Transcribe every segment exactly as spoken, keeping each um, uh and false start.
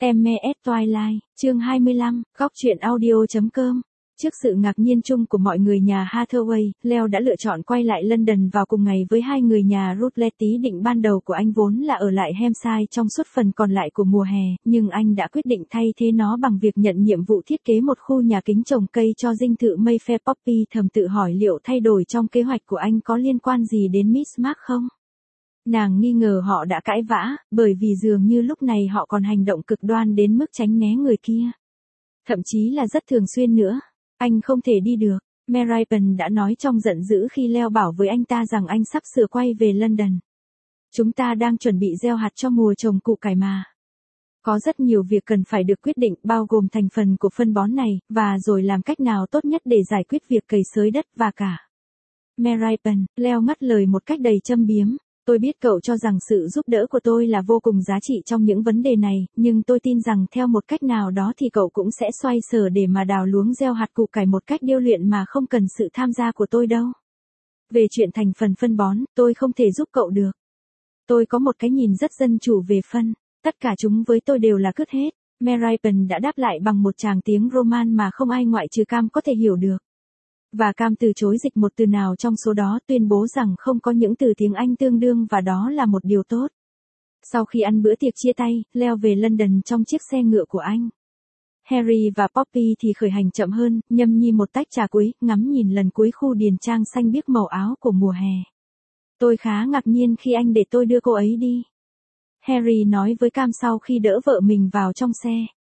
em mê ét Twilight, chương hai mươi lăm, góc truyện audio.com. Trước sự ngạc nhiên chung của mọi người nhà Hathaway, Leo đã lựa chọn quay lại London vào cùng ngày với hai người nhà Rutledge. Ý định ban đầu của anh vốn là ở lại Hampshire trong suốt phần còn lại của mùa hè, nhưng anh đã quyết định thay thế nó bằng việc nhận nhiệm vụ thiết kế một khu nhà kính trồng cây cho dinh thự Mayfair. Poppy thầm tự hỏi liệu thay đổi trong kế hoạch của anh có liên quan gì đến Miss Mark không? Nàng nghi ngờ họ đã cãi vã, bởi vì dường như lúc này họ còn hành động cực đoan đến mức tránh né người kia. Thậm chí là rất thường xuyên nữa. Anh không thể đi được, Meripen đã nói trong giận dữ khi Leo bảo với anh ta rằng anh sắp sửa quay về London. Chúng ta đang chuẩn bị gieo hạt cho mùa trồng củ cải mà. Có rất nhiều việc cần phải được quyết định, bao gồm thành phần của phân bón này, và rồi làm cách nào tốt nhất để giải quyết việc cày xới đất và cả. Meripen, Leo ngắt lời một cách đầy châm biếm. Tôi biết cậu cho rằng sự giúp đỡ của tôi là vô cùng giá trị trong những vấn đề này, nhưng tôi tin rằng theo một cách nào đó thì cậu cũng sẽ xoay sở để mà đào luống gieo hạt củ cải một cách điêu luyện mà không cần sự tham gia của tôi đâu. Về chuyện thành phần phân bón, tôi không thể giúp cậu được. Tôi có một cái nhìn rất dân chủ về phân, tất cả chúng với tôi đều là cứt hết. Meripen đã đáp lại bằng một tràng tiếng Roman mà không ai ngoại trừ Cam có thể hiểu được. Và Cam từ chối dịch một từ nào trong số đó, tuyên bố rằng không có những từ tiếng Anh tương đương và đó là một điều tốt. Sau khi ăn bữa tiệc chia tay, Leo về London trong chiếc xe ngựa của anh. Harry và Poppy thì khởi hành chậm hơn, nhâm nhi một tách trà cuối, ngắm nhìn lần cuối khu điền trang xanh biếc màu áo của mùa hè. Tôi khá ngạc nhiên khi anh để tôi đưa cô ấy đi. Harry nói với Cam sau khi đỡ vợ mình vào trong xe.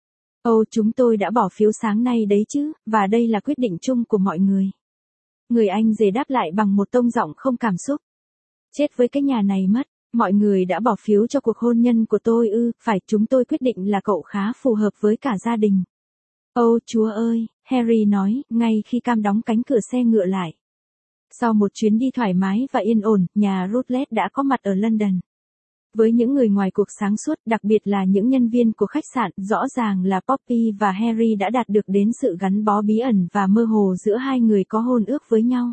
Ồ, chúng tôi đã bỏ phiếu sáng nay đấy chứ, và đây là quyết định chung của mọi người. Người anh rể đáp lại bằng một tông giọng không cảm xúc. Chết với cái nhà này mất, mọi người đã bỏ phiếu cho cuộc hôn nhân của tôi ư, phải, chúng tôi quyết định là cậu khá phù hợp với cả gia đình. Ồ, Chúa ơi, Harry nói, ngay khi Cam đóng cánh cửa xe ngựa lại. Sau một chuyến đi thoải mái và yên ổn, nhà Rutledge đã có mặt ở London. Với những người ngoài cuộc sáng suốt, đặc biệt là những nhân viên của khách sạn, rõ ràng là Poppy và Harry đã đạt được đến sự gắn bó bí ẩn và mơ hồ giữa hai người có hôn ước với nhau.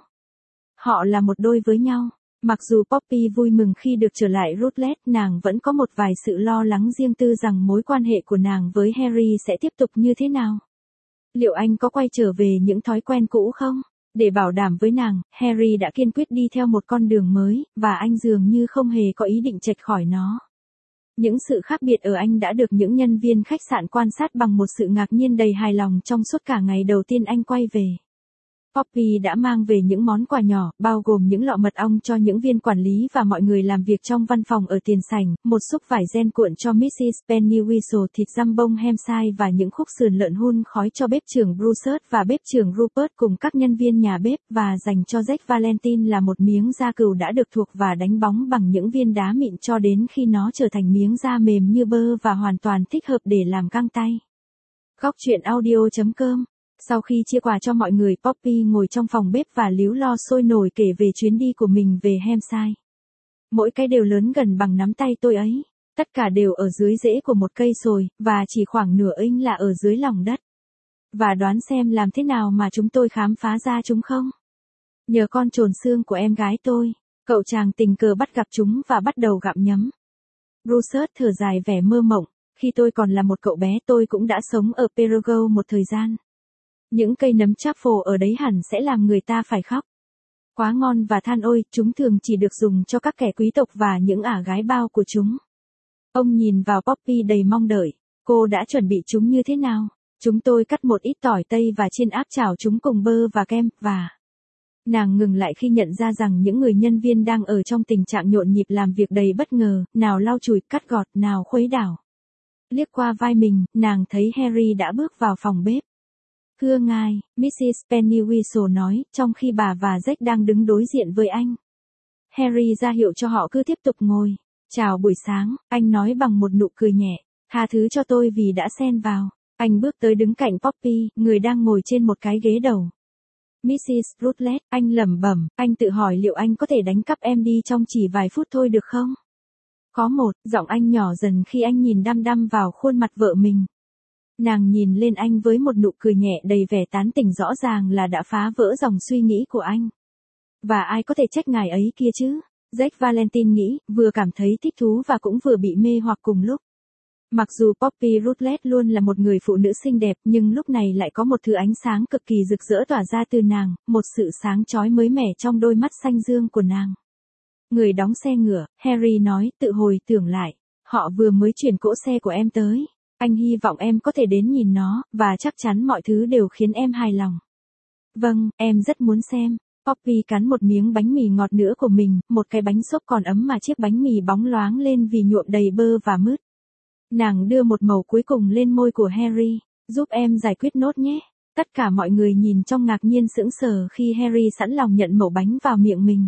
Họ là một đôi với nhau. Mặc dù Poppy vui mừng khi được trở lại Rutledge, nàng vẫn có một vài sự lo lắng riêng tư rằng mối quan hệ của nàng với Harry sẽ tiếp tục như thế nào. Liệu anh có quay trở về những thói quen cũ không? Để bảo đảm với nàng, Harry đã kiên quyết đi theo một con đường mới, và anh dường như không hề có ý định chệch khỏi nó. Những sự khác biệt ở anh đã được những nhân viên khách sạn quan sát bằng một sự ngạc nhiên đầy hài lòng trong suốt cả ngày đầu tiên anh quay về. Poppy đã mang về những món quà nhỏ, bao gồm những lọ mật ong cho những viên quản lý và mọi người làm việc trong văn phòng ở tiền sảnh, một xúc vải ren cuộn cho missus Pennywhistle, thịt jambon Hampshire và những khúc sườn lợn hun khói cho bếp trưởng Bruce và bếp trưởng Rupert cùng các nhân viên nhà bếp, và dành cho Jack Valentine là một miếng da cừu đã được thuộc và đánh bóng bằng những viên đá mịn cho đến khi nó trở thành miếng da mềm như bơ và hoàn toàn thích hợp để làm găng tay. Góc truyện audio.com. Sau khi chia quà cho mọi người, Poppy ngồi trong phòng bếp và líu lo sôi nổi kể về chuyến đi của mình về Hampshire. Mỗi cái đều lớn gần bằng nắm tay tôi ấy. Tất cả đều ở dưới rễ của một cây sồi, và chỉ khoảng nửa inch là ở dưới lòng đất. Và đoán xem làm thế nào mà chúng tôi khám phá ra chúng không? Nhờ con trồn xương của em gái tôi, cậu chàng tình cờ bắt gặp chúng và bắt đầu gặm nhấm. Bruce thở dài vẻ mơ mộng. Khi tôi còn là một cậu bé, tôi cũng đã sống ở Perigord một thời gian. Những cây nấm truffle ở đấy hẳn sẽ làm người ta phải khóc. Quá ngon và than ôi, chúng thường chỉ được dùng cho các kẻ quý tộc và những ả gái bao của chúng. Ông nhìn vào Poppy đầy mong đợi. Cô đã chuẩn bị chúng như thế nào? Chúng tôi cắt một ít tỏi tây và chiên áp chảo chúng cùng bơ và kem, và... Nàng ngừng lại khi nhận ra rằng những người nhân viên đang ở trong tình trạng nhộn nhịp làm việc đầy bất ngờ, nào lau chùi, cắt gọt, nào khuấy đảo. Liếc qua vai mình, nàng thấy Harry đã bước vào phòng bếp. Thưa ngài, missus Pennywhistle nói, trong khi bà và Jack đang đứng đối diện với anh. Harry ra hiệu cho họ cứ tiếp tục ngồi. Chào buổi sáng, anh nói bằng một nụ cười nhẹ. Tha thứ cho tôi vì đã xen vào. Anh bước tới đứng cạnh Poppy, người đang ngồi trên một cái ghế đầu. missus Rutledge, anh lẩm bẩm, anh tự hỏi liệu anh có thể đánh cắp em đi trong chỉ vài phút thôi được không? Có một, giọng anh nhỏ dần khi anh nhìn đăm đăm vào khuôn mặt vợ mình. Nàng nhìn lên anh với một nụ cười nhẹ đầy vẻ tán tỉnh, rõ ràng là đã phá vỡ dòng suy nghĩ của anh. Và ai có thể trách ngài ấy kia chứ? Jack Valentine nghĩ, vừa cảm thấy thích thú và cũng vừa bị mê hoặc cùng lúc. Mặc dù Poppy Rutledge luôn là một người phụ nữ xinh đẹp nhưng lúc này lại có một thứ ánh sáng cực kỳ rực rỡ tỏa ra từ nàng, một sự sáng chói mới mẻ trong đôi mắt xanh dương của nàng. Người đóng xe ngựa, Harry nói, tự hồi tưởng lại. Họ vừa mới chuyển cỗ xe của em tới. Anh hy vọng em có thể đến nhìn nó, và chắc chắn mọi thứ đều khiến em hài lòng. Vâng, em rất muốn xem. Poppy cắn một miếng bánh mì ngọt nữa của mình, một cái bánh xốp còn ấm mà chiếc bánh mì bóng loáng lên vì nhuộm đầy bơ và mứt. Nàng đưa một mẩu cuối cùng lên môi của Harry, giúp em giải quyết nốt nhé. Tất cả mọi người nhìn trong ngạc nhiên sững sờ khi Harry sẵn lòng nhận mẩu bánh vào miệng mình.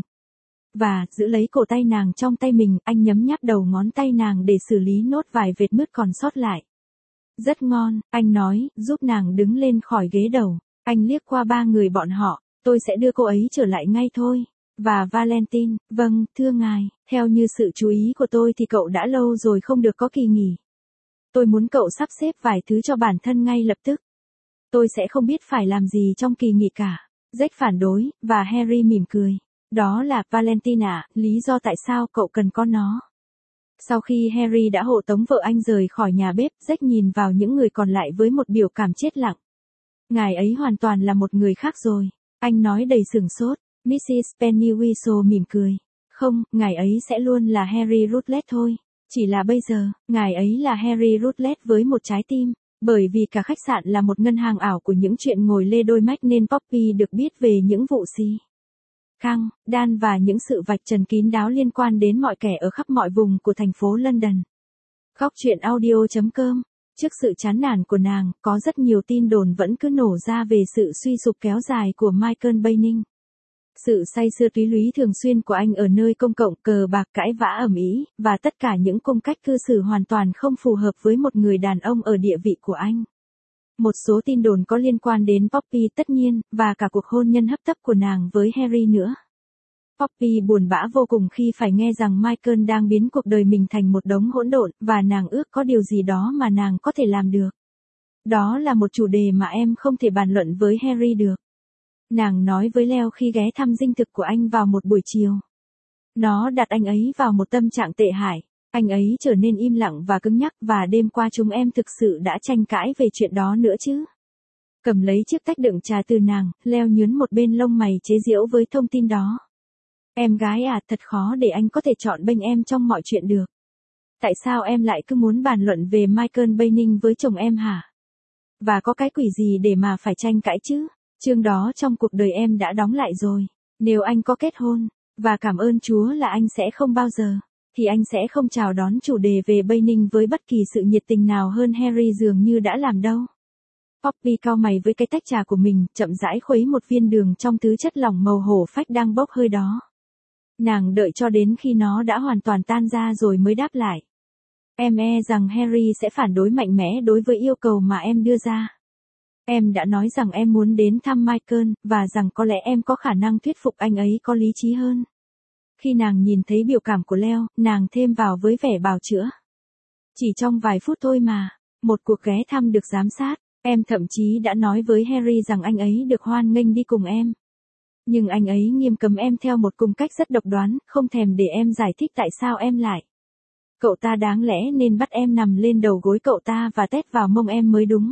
Và, giữ lấy cổ tay nàng trong tay mình, anh nhấm nháp đầu ngón tay nàng để xử lý nốt vài vệt mứt còn sót lại. Rất ngon, anh nói, giúp nàng đứng lên khỏi ghế đầu. Anh liếc qua ba người bọn họ, tôi sẽ đưa cô ấy trở lại ngay thôi. Và Valentine, vâng, thưa ngài, theo như sự chú ý của tôi thì cậu đã lâu rồi không được có kỳ nghỉ. Tôi muốn cậu sắp xếp vài thứ cho bản thân ngay lập tức. Tôi sẽ không biết phải làm gì trong kỳ nghỉ cả. Jack phản đối, và Harry mỉm cười. Đó là, Valentine à, lý do tại sao cậu cần có nó. Sau khi Harry đã hộ tống vợ anh rời khỏi nhà bếp, Jack nhìn vào những người còn lại với một biểu cảm chết lặng. Ngài ấy hoàn toàn là một người khác rồi. Anh nói đầy sửng sốt. mít xít Pennywhistle mỉm cười. Không, ngài ấy sẽ luôn là Harry Rutledge thôi. Chỉ là bây giờ, ngài ấy là Harry Rutledge với một trái tim. Bởi vì cả khách sạn là một ngân hàng ảo của những chuyện ngồi lê đôi mách nên Poppy được biết về những vụ xì khăng, đan và những sự vạch trần kín đáo liên quan đến mọi kẻ ở khắp mọi vùng của thành phố London. Góc truyện audio chấm com. Trước sự chán nản của nàng, có rất nhiều tin đồn vẫn cứ nổ ra về sự suy sụp kéo dài của Michael Banning. Sự say sưa túy lúy thường xuyên của anh ở nơi công cộng, cờ bạc cãi vã ầm ĩ, và tất cả những cung cách cư xử hoàn toàn không phù hợp với một người đàn ông ở địa vị của anh. Một số tin đồn có liên quan đến Poppy tất nhiên, và cả cuộc hôn nhân hấp tấp của nàng với Harry nữa. Poppy buồn bã vô cùng khi phải nghe rằng Michael đang biến cuộc đời mình thành một đống hỗn độn, và nàng ước có điều gì đó mà nàng có thể làm được. Đó là một chủ đề mà em không thể bàn luận với Harry được. Nàng nói với Leo khi ghé thăm dinh thực của anh vào một buổi chiều. Nó đặt anh ấy vào một tâm trạng tệ hại. Anh ấy trở nên im lặng và cứng nhắc, và đêm qua chúng em thực sự đã tranh cãi về chuyện đó nữa chứ. Cầm lấy chiếc tách đựng trà từ nàng, Leo nhướn một bên lông mày chế giễu với thông tin đó. Em gái à, thật khó để anh có thể chọn bênh em trong mọi chuyện được. Tại sao em lại cứ muốn bàn luận về Michael Banning với chồng em hả? Và có cái quỷ gì để mà phải tranh cãi chứ? Chương đó trong cuộc đời em đã đóng lại rồi. Nếu anh có kết hôn, và cảm ơn Chúa là anh sẽ không bao giờ, thì anh sẽ không chào đón chủ đề về Banning với bất kỳ sự nhiệt tình nào hơn Harry dường như đã làm đâu. Poppy cau mày với cái tách trà của mình, chậm rãi khuấy một viên đường trong thứ chất lỏng màu hổ phách đang bốc hơi đó. Nàng đợi cho đến khi nó đã hoàn toàn tan ra rồi mới đáp lại. Em e rằng Harry sẽ phản đối mạnh mẽ đối với yêu cầu mà em đưa ra. Em đã nói rằng em muốn đến thăm Michael, và rằng có lẽ em có khả năng thuyết phục anh ấy có lý trí hơn. Khi nàng nhìn thấy biểu cảm của Leo, nàng thêm vào với vẻ bào chữa. Chỉ trong vài phút thôi mà, một cuộc ghé thăm được giám sát, em thậm chí đã nói với Harry rằng anh ấy được hoan nghênh đi cùng em. Nhưng anh ấy nghiêm cấm em theo một cung cách rất độc đoán, không thèm để em giải thích tại sao em lại. Cậu ta đáng lẽ nên bắt em nằm lên đầu gối cậu ta và tét vào mông em mới đúng.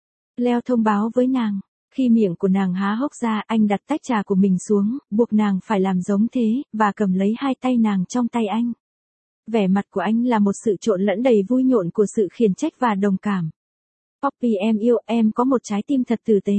Leo thông báo với nàng. Khi miệng của nàng há hốc ra, anh đặt tách trà của mình xuống, buộc nàng phải làm giống thế, và cầm lấy hai tay nàng trong tay anh. Vẻ mặt của anh là một sự trộn lẫn đầy vui nhộn của sự khiển trách và đồng cảm. Poppy em yêu, em có một trái tim thật tử tế.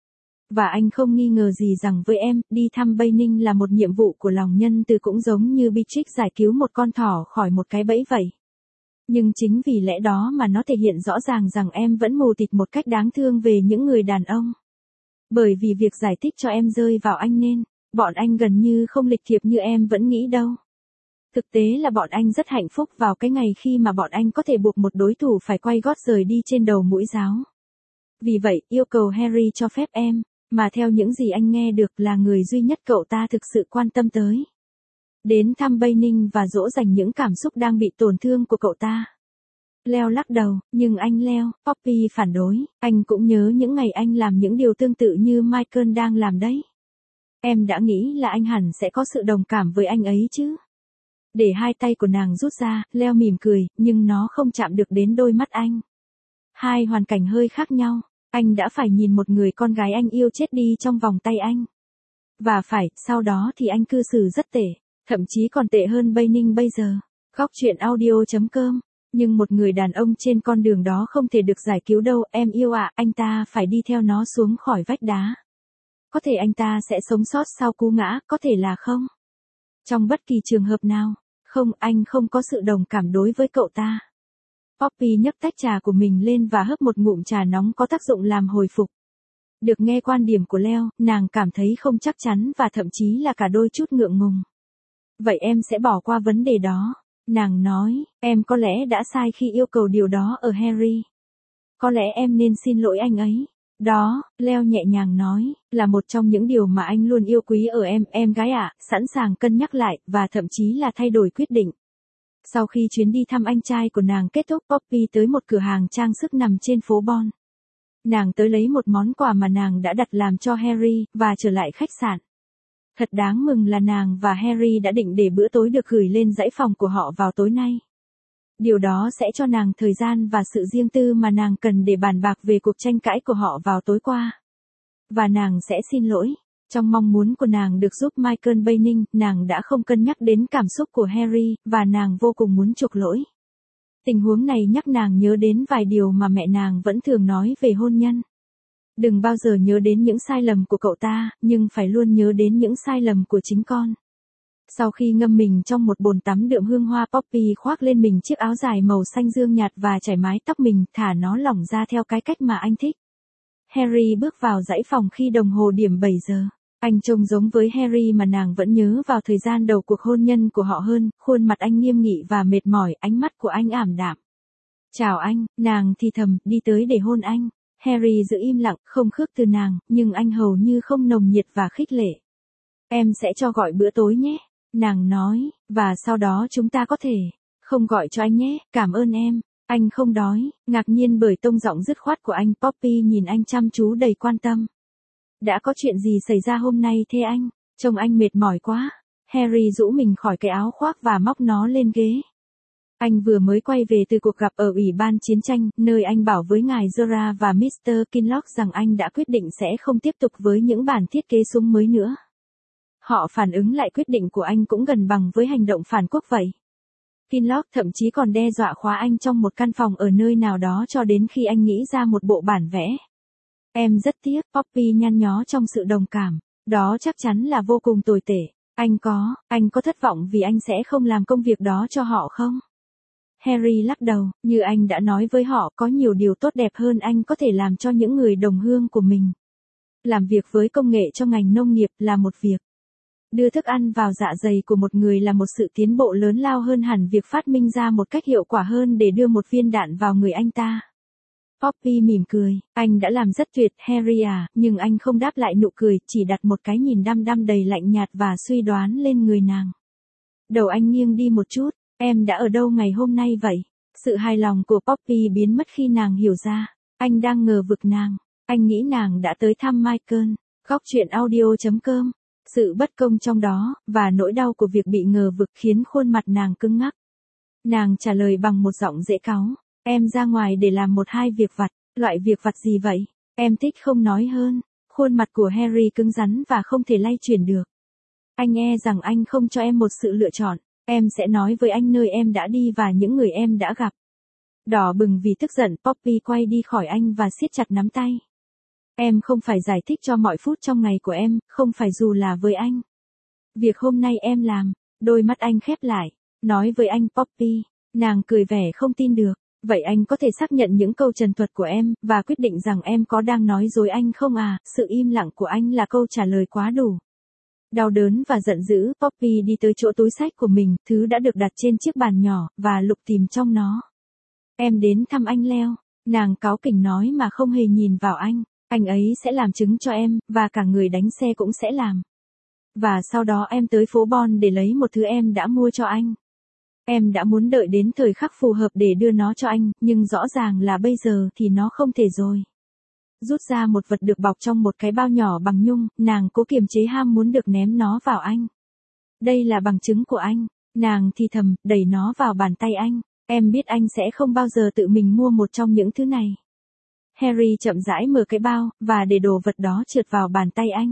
Và anh không nghi ngờ gì rằng với em, đi thăm Banning là một nhiệm vụ của lòng nhân từ, cũng giống như Beatrix giải cứu một con thỏ khỏi một cái bẫy vậy. Nhưng chính vì lẽ đó mà nó thể hiện rõ ràng rằng em vẫn mù tịt một cách đáng thương về những người đàn ông. Bởi vì việc giải thích cho em rơi vào anh nên, bọn anh gần như không lịch thiệp như em vẫn nghĩ đâu. Thực tế là bọn anh rất hạnh phúc vào cái ngày khi mà bọn anh có thể buộc một đối thủ phải quay gót rời đi trên đầu mũi giáo. Vì vậy, yêu cầu Harry cho phép em, mà theo những gì anh nghe được là người duy nhất cậu ta thực sự quan tâm tới, đến thăm Banning và dỗ dành những cảm xúc đang bị tổn thương của cậu ta. Leo lắc đầu, nhưng anh Leo, Poppy phản đối, anh cũng nhớ những ngày anh làm những điều tương tự như Michael đang làm đấy. Em đã nghĩ là anh hẳn sẽ có sự đồng cảm với anh ấy chứ. Để hai tay của nàng rút ra, Leo mỉm cười, nhưng nó không chạm được đến đôi mắt anh. Hai hoàn cảnh hơi khác nhau, anh đã phải nhìn một người con gái anh yêu chết đi trong vòng tay anh. Và phải, sau đó thì anh cư xử rất tệ, thậm chí còn tệ hơn Bây Ninh bây giờ. Góc truyện audio.com. Nhưng một người đàn ông trên con đường đó không thể được giải cứu đâu, em yêu ạ, à, anh ta phải đi theo nó xuống khỏi vách đá. Có thể anh ta sẽ sống sót sau cú ngã, có thể là không. Trong bất kỳ trường hợp nào, không, anh không có sự đồng cảm đối với cậu ta. Poppy nhấc tách trà của mình lên và hớp một ngụm trà nóng có tác dụng làm hồi phục. Được nghe quan điểm của Leo, nàng cảm thấy không chắc chắn và thậm chí là cả đôi chút ngượng ngùng. Vậy em sẽ bỏ qua vấn đề đó. Nàng nói, em có lẽ đã sai khi yêu cầu điều đó ở Harry. Có lẽ em nên xin lỗi anh ấy. Đó, Leo nhẹ nhàng nói, là một trong những điều mà anh luôn yêu quý ở em, em gái ạ, sẵn sàng cân nhắc lại, và thậm chí là thay đổi quyết định. Sau khi chuyến đi thăm anh trai của nàng kết thúc, Poppy tới một cửa hàng trang sức nằm trên phố Bon. Nàng tới lấy một món quà mà nàng đã đặt làm cho Harry, và trở lại khách sạn. Thật đáng mừng là nàng và Harry đã định để bữa tối được gửi lên dãy phòng của họ vào tối nay. Điều đó sẽ cho nàng thời gian và sự riêng tư mà nàng cần để bàn bạc về cuộc tranh cãi của họ vào tối qua. Và nàng sẽ xin lỗi. Trong mong muốn của nàng được giúp Michael Baining, nàng đã không cân nhắc đến cảm xúc của Harry, và nàng vô cùng muốn chuộc lỗi. Tình huống này nhắc nàng nhớ đến vài điều mà mẹ nàng vẫn thường nói về hôn nhân. Đừng bao giờ nhớ đến những sai lầm của cậu ta, nhưng phải luôn nhớ đến những sai lầm của chính con. Sau khi ngâm mình trong một bồn tắm đượm hương hoa, Poppy khoác lên mình chiếc áo dài màu xanh dương nhạt và chải mái tóc mình, thả nó lỏng ra theo cái cách mà anh thích. Harry bước vào dãy phòng khi đồng hồ điểm bảy giờ. Anh trông giống với Harry mà nàng vẫn nhớ vào thời gian đầu cuộc hôn nhân của họ hơn, khuôn mặt anh nghiêm nghị và mệt mỏi, ánh mắt của anh ảm đạm. Chào anh, nàng thì thầm, đi tới để hôn anh. Harry giữ im lặng, không khước từ nàng, nhưng anh hầu như không nồng nhiệt và khích lệ. Em sẽ cho gọi bữa tối nhé, nàng nói, và sau đó chúng ta có thể, không gọi cho anh nhé, cảm ơn em, anh không đói, ngạc nhiên bởi tông giọng dứt khoát của anh. Poppy nhìn anh chăm chú đầy quan tâm. Đã có chuyện gì xảy ra hôm nay thế anh? Trông anh mệt mỏi quá. Harry rũ mình khỏi cái áo khoác và móc nó lên ghế. Anh vừa mới quay về từ cuộc gặp ở Ủy ban Chiến tranh, nơi anh bảo với ngài Zora và mít tơ Kinloch rằng anh đã quyết định sẽ không tiếp tục với những bản thiết kế súng mới nữa. Họ phản ứng lại quyết định của anh cũng gần bằng với hành động phản quốc vậy. Kinloch thậm chí còn đe dọa khóa anh trong một căn phòng ở nơi nào đó cho đến khi anh nghĩ ra một bộ bản vẽ. Em rất tiếc, Poppy nhăn nhó trong sự đồng cảm. Đó chắc chắn là vô cùng tồi tệ. Anh có, anh có thất vọng vì anh sẽ không làm công việc đó cho họ không? Harry lắc đầu, như anh đã nói với họ, có nhiều điều tốt đẹp hơn anh có thể làm cho những người đồng hương của mình. Làm việc với công nghệ cho ngành nông nghiệp là một việc. Đưa thức ăn vào dạ dày của một người là một sự tiến bộ lớn lao hơn hẳn việc phát minh ra một cách hiệu quả hơn để đưa một viên đạn vào người anh ta. Poppy mỉm cười, anh đã làm rất tuyệt, Harry à, nhưng anh không đáp lại nụ cười, chỉ đặt một cái nhìn đăm đăm đầy lạnh nhạt và suy đoán lên người nàng. Đầu anh nghiêng đi một chút, em đã ở đâu ngày hôm nay vậy? Sự hài lòng của Poppy biến mất khi nàng hiểu ra, anh đang ngờ vực nàng, anh nghĩ nàng đã tới thăm Michael. Góc truyện audio.com. Sự bất công trong đó, và nỗi đau của việc bị ngờ vực khiến khuôn mặt nàng cứng ngắc. Nàng trả lời bằng một giọng dễ cáu. Em ra ngoài để làm một hai việc vặt, loại việc vặt gì vậy? Em thích không nói hơn. Khuôn mặt của Harry cứng rắn và không thể lay chuyển được. Anh e rằng anh không cho em một sự lựa chọn. Em sẽ nói với anh nơi em đã đi và những người em đã gặp. Đỏ bừng vì tức giận, Poppy quay đi khỏi anh và siết chặt nắm tay. Em không phải giải thích cho mọi phút trong ngày của em, không phải dù là với anh. Việc hôm nay em làm, đôi mắt anh khép lại, nói với anh Poppy, nàng cười vẻ không tin được. Vậy anh có thể xác nhận những câu trần thuật của em, và quyết định rằng em có đang nói dối anh không à? Sự im lặng của anh là câu trả lời quá đủ. Đau đớn và giận dữ, Poppy đi tới chỗ túi sách của mình, thứ đã được đặt trên chiếc bàn nhỏ, và lục tìm trong nó. Em đến thăm anh Leo, nàng cáu kỉnh nói mà không hề nhìn vào anh. Anh ấy sẽ làm chứng cho em, và cả người đánh xe cũng sẽ làm. Và sau đó em tới phố Bon để lấy một thứ em đã mua cho anh. Em đã muốn đợi đến thời khắc phù hợp để đưa nó cho anh, nhưng rõ ràng là bây giờ thì nó không thể rồi. Rút ra một vật được bọc trong một cái bao nhỏ bằng nhung, nàng cố kiềm chế ham muốn được ném nó vào anh. Đây là bằng chứng của anh. Nàng thì thầm, đẩy nó vào bàn tay anh. Em biết anh sẽ không bao giờ tự mình mua một trong những thứ này. Harry chậm rãi mở cái bao, và để đồ vật đó trượt vào bàn tay anh.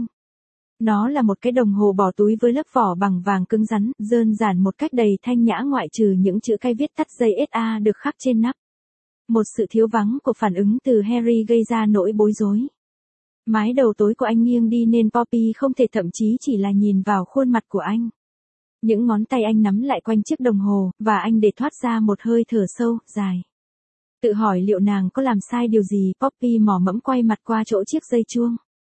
Nó là một cái đồng hồ bỏ túi với lớp vỏ bằng vàng cứng rắn, đơn giản một cách đầy thanh nhã ngoại trừ những chữ cái viết tắt giây ét a được khắc trên nắp. Một sự thiếu vắng của phản ứng từ Harry gây ra nỗi bối rối. Mái đầu tối của anh nghiêng đi nên Poppy không thể thậm chí chỉ là nhìn vào khuôn mặt của anh. Những ngón tay anh nắm lại quanh chiếc đồng hồ, và anh để thoát ra một hơi thở sâu, dài. Tự hỏi liệu nàng có làm sai điều gì, Poppy mò mẫm quay mặt qua chỗ chiếc dây chuông.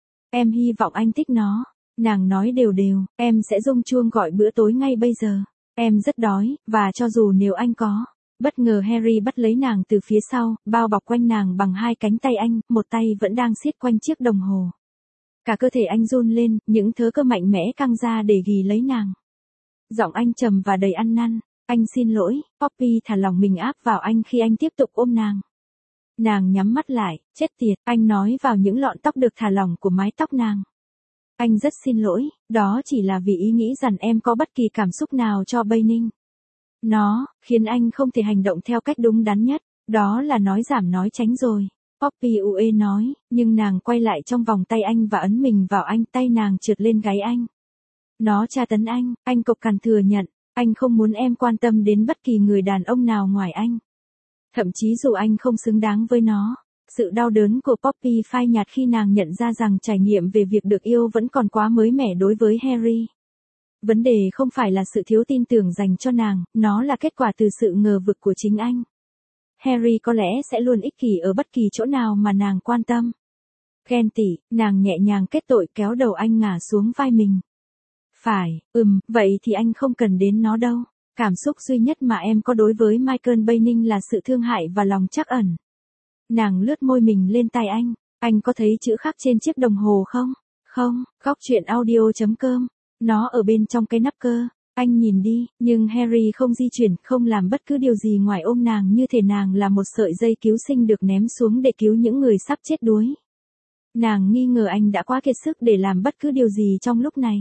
Em hy vọng anh thích nó. Nàng nói đều đều, em sẽ rung chuông gọi bữa tối ngay bây giờ. Em rất đói, và cho dù nếu anh có. Bất ngờ Harry bắt lấy nàng từ phía sau, bao bọc quanh nàng bằng hai cánh tay anh, một tay vẫn đang siết quanh chiếc đồng hồ. Cả cơ thể anh run lên, những thớ cơ mạnh mẽ căng ra để ghì lấy nàng. Giọng anh trầm và đầy ăn năn. Anh xin lỗi, Poppy thả lòng mình áp vào anh khi anh tiếp tục ôm nàng. Nàng nhắm mắt lại, chết tiệt, anh nói vào những lọn tóc được thả lỏng của mái tóc nàng. Anh rất xin lỗi, đó chỉ là vì ý nghĩ rằng em có bất kỳ cảm xúc nào cho Banning. Nó, khiến anh không thể hành động theo cách đúng đắn nhất, đó là nói giảm nói tránh rồi. Poppy ue nói, nhưng nàng quay lại trong vòng tay anh và ấn mình vào anh, tay nàng trượt lên gáy anh. Nó tra tấn anh, anh cộc cằn thừa nhận, anh không muốn em quan tâm đến bất kỳ người đàn ông nào ngoài anh. Thậm chí dù anh không xứng đáng với nó. Sự đau đớn của Poppy phai nhạt khi nàng nhận ra rằng trải nghiệm về việc được yêu vẫn còn quá mới mẻ đối với Harry. Vấn đề không phải là sự thiếu tin tưởng dành cho nàng, nó là kết quả từ sự ngờ vực của chính anh. Harry có lẽ sẽ luôn ích kỷ ở bất kỳ chỗ nào mà nàng quan tâm. Ghen tị, nàng nhẹ nhàng kết tội kéo đầu anh ngả xuống vai mình. Phải, ừm, vậy thì anh không cần đến nó đâu. Cảm xúc duy nhất mà em có đối với Michael Banning là sự thương hại và lòng trắc ẩn. Nàng lướt môi mình lên tai anh. Anh có thấy chữ khắc trên chiếc đồng hồ không? Không, góc truyện audio chấm com. Nó ở bên trong cái nắp cơ. Anh nhìn đi, nhưng Harry không di chuyển, không làm bất cứ điều gì ngoài ôm nàng như thể nàng là một sợi dây cứu sinh được ném xuống để cứu những người sắp chết đuối. Nàng nghi ngờ anh đã quá kiệt sức để làm bất cứ điều gì trong lúc này.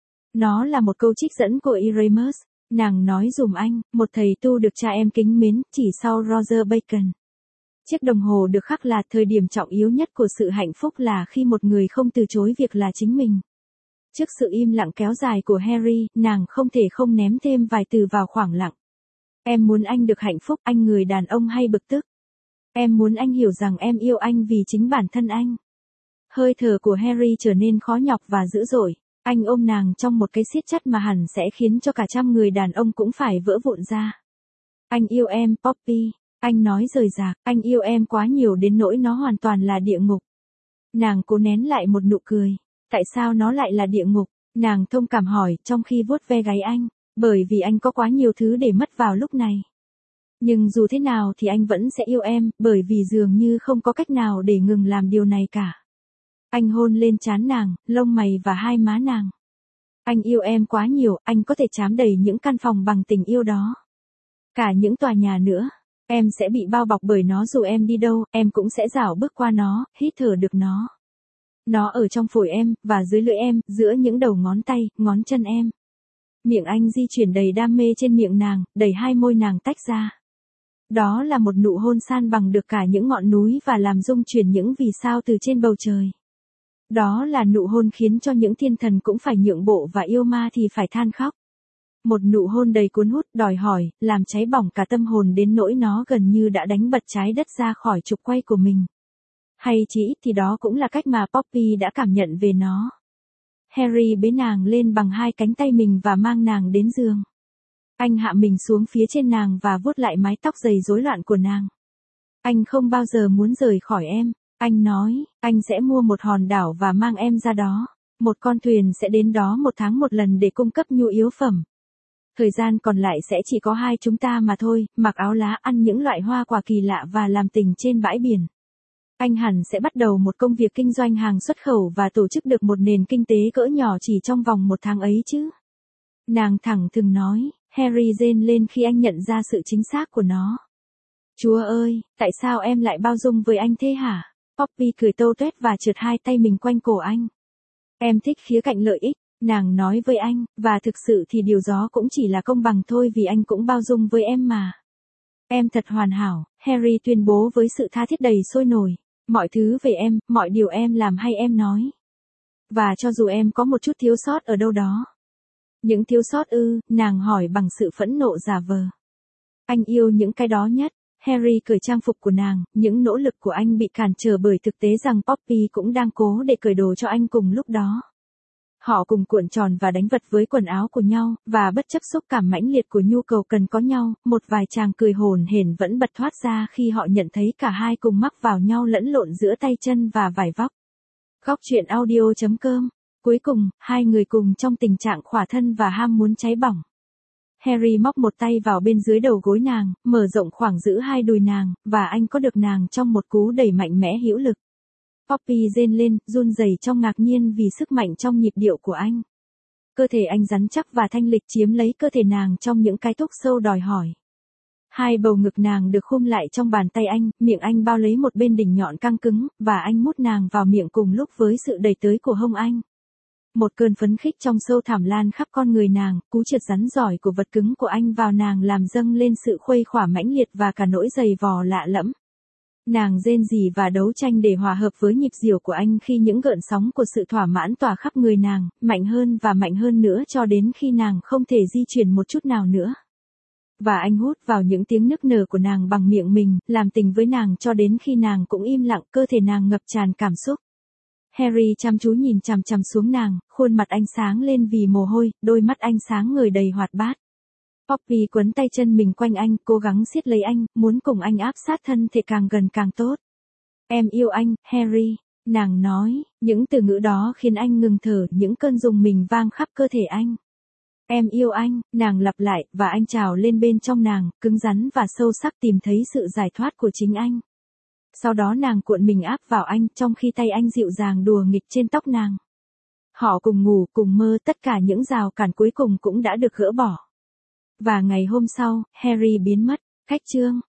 Nó là một câu trích dẫn của Erasmus. Nàng nói dùm anh, một thầy tu được cha em kính mến, chỉ sau Roger Bacon. Chiếc đồng hồ được khắc là thời điểm trọng yếu nhất của sự hạnh phúc là khi một người không từ chối việc là chính mình. Trước sự im lặng kéo dài của Harry, nàng không thể không ném thêm vài từ vào khoảng lặng. Em muốn anh được hạnh phúc, anh người đàn ông hay bực tức. Em muốn anh hiểu rằng em yêu anh vì chính bản thân anh. Hơi thở của Harry trở nên khó nhọc và dữ dội. Anh ôm nàng trong một cái siết chặt mà hẳn sẽ khiến cho cả trăm người đàn ông cũng phải vỡ vụn ra. Anh yêu em, Poppy. Anh nói rời rạc, anh yêu em quá nhiều đến nỗi nó hoàn toàn là địa ngục. Nàng cố nén lại một nụ cười. Tại sao nó lại là địa ngục? Nàng thông cảm hỏi trong khi vuốt ve gáy anh. Bởi vì anh có quá nhiều thứ để mất vào lúc này. Nhưng dù thế nào thì anh vẫn sẽ yêu em, bởi vì dường như không có cách nào để ngừng làm điều này cả. Anh hôn lên trán nàng, lông mày và hai má nàng. Anh yêu em quá nhiều, anh có thể trám đầy những căn phòng bằng tình yêu đó. Cả những tòa nhà nữa. Em sẽ bị bao bọc bởi nó dù em đi đâu, em cũng sẽ dảo bước qua nó, hít thở được nó. Nó ở trong phổi em, và dưới lưỡi em, giữa những đầu ngón tay, ngón chân em. Miệng anh di chuyển đầy đam mê trên miệng nàng, đẩy hai môi nàng tách ra. Đó là một nụ hôn san bằng được cả những ngọn núi và làm rung chuyển những vì sao từ trên bầu trời. Đó là nụ hôn khiến cho những thiên thần cũng phải nhượng bộ và yêu ma thì phải than khóc. Một nụ hôn đầy cuốn hút, đòi hỏi, làm cháy bỏng cả tâm hồn đến nỗi nó gần như đã đánh bật trái đất ra khỏi trục quay của mình. Hay chỉ ít thì đó cũng là cách mà Poppy đã cảm nhận về nó. Harry bế nàng lên bằng hai cánh tay mình và mang nàng đến giường. Anh hạ mình xuống phía trên nàng và vuốt lại mái tóc dày rối loạn của nàng. Anh không bao giờ muốn rời khỏi em. Anh nói, anh sẽ mua một hòn đảo và mang em ra đó. Một con thuyền sẽ đến đó một tháng một lần để cung cấp nhu yếu phẩm. Thời gian còn lại sẽ chỉ có hai chúng ta mà thôi, mặc áo lá, ăn những loại hoa quả kỳ lạ và làm tình trên bãi biển. Anh hẳn sẽ bắt đầu một công việc kinh doanh hàng xuất khẩu và tổ chức được một nền kinh tế cỡ nhỏ chỉ trong vòng một tháng ấy chứ. Nàng thẳng thừng nói, Harry rên lên khi anh nhận ra sự chính xác của nó. Chúa ơi, tại sao em lại bao dung với anh thế hả? Poppy cười tâu tuét và trượt hai tay mình quanh cổ anh. Em thích khía cạnh lợi ích. Nàng nói với anh, và thực sự thì điều đó cũng chỉ là công bằng thôi vì anh cũng bao dung với em mà. Em thật hoàn hảo, Harry tuyên bố với sự tha thiết đầy sôi nổi. Mọi thứ về em, mọi điều em làm hay em nói. Và cho dù em có một chút thiếu sót ở đâu đó. Những thiếu sót ư, nàng hỏi bằng sự phẫn nộ giả vờ. Anh yêu những cái đó nhất. Harry cởi trang phục của nàng, những nỗ lực của anh bị cản trở bởi thực tế rằng Poppy cũng đang cố để cởi đồ cho anh cùng lúc đó. Họ cùng cuộn tròn và đánh vật với quần áo của nhau, và bất chấp xúc cảm mãnh liệt của nhu cầu cần có nhau, một vài chàng cười hổn hển vẫn bật thoát ra khi họ nhận thấy cả hai cùng mắc vào nhau lẫn lộn giữa tay chân và vải vóc. Góc truyện audio chấm com. Cuối cùng, hai người cùng trong tình trạng khỏa thân và ham muốn cháy bỏng. Harry móc một tay vào bên dưới đầu gối nàng, mở rộng khoảng giữ hai đùi nàng, và anh có được nàng trong một cú đẩy mạnh mẽ hữu lực. Poppy rên lên, run rẩy trong ngạc nhiên vì sức mạnh trong nhịp điệu của anh. Cơ thể anh rắn chắc và thanh lịch chiếm lấy cơ thể nàng trong những cái thúc sâu đòi hỏi. Hai bầu ngực nàng được khum lại trong bàn tay anh, miệng anh bao lấy một bên đỉnh nhọn căng cứng, và anh mút nàng vào miệng cùng lúc với sự đẩy tới của hông anh. Một cơn phấn khích trong sâu thẳm lan khắp con người nàng, cú trượt rắn giỏi của vật cứng của anh vào nàng làm dâng lên sự khuây khỏa mãnh liệt và cả nỗi dày vò lạ lẫm. Nàng rên rỉ và đấu tranh để hòa hợp với nhịp diều của anh khi những gợn sóng của sự thỏa mãn tỏa khắp người nàng, mạnh hơn và mạnh hơn nữa cho đến khi nàng không thể di chuyển một chút nào nữa. Và anh hút vào những tiếng nức nở của nàng bằng miệng mình, làm tình với nàng cho đến khi nàng cũng im lặng, cơ thể nàng ngập tràn cảm xúc. Harry chăm chú nhìn chằm chằm xuống nàng, khuôn mặt anh sáng lên vì mồ hôi, đôi mắt anh sáng ngời đầy hoạt bát. Poppy quấn tay chân mình quanh anh, cố gắng siết lấy anh, muốn cùng anh áp sát thân thể càng gần càng tốt. Em yêu anh, Harry, nàng nói, những từ ngữ đó khiến anh ngừng thở, những cơn rùng mình vang khắp cơ thể anh. Em yêu anh, nàng lặp lại, và anh trào lên bên trong nàng, cứng rắn và sâu sắc tìm thấy sự giải thoát của chính anh. Sau đó nàng cuộn mình áp vào anh, trong khi tay anh dịu dàng đùa nghịch trên tóc nàng. Họ cùng ngủ, cùng mơ, tất cả những rào cản cuối cùng cũng đã được gỡ bỏ. Và ngày hôm sau, Harry biến mất. Khách chương.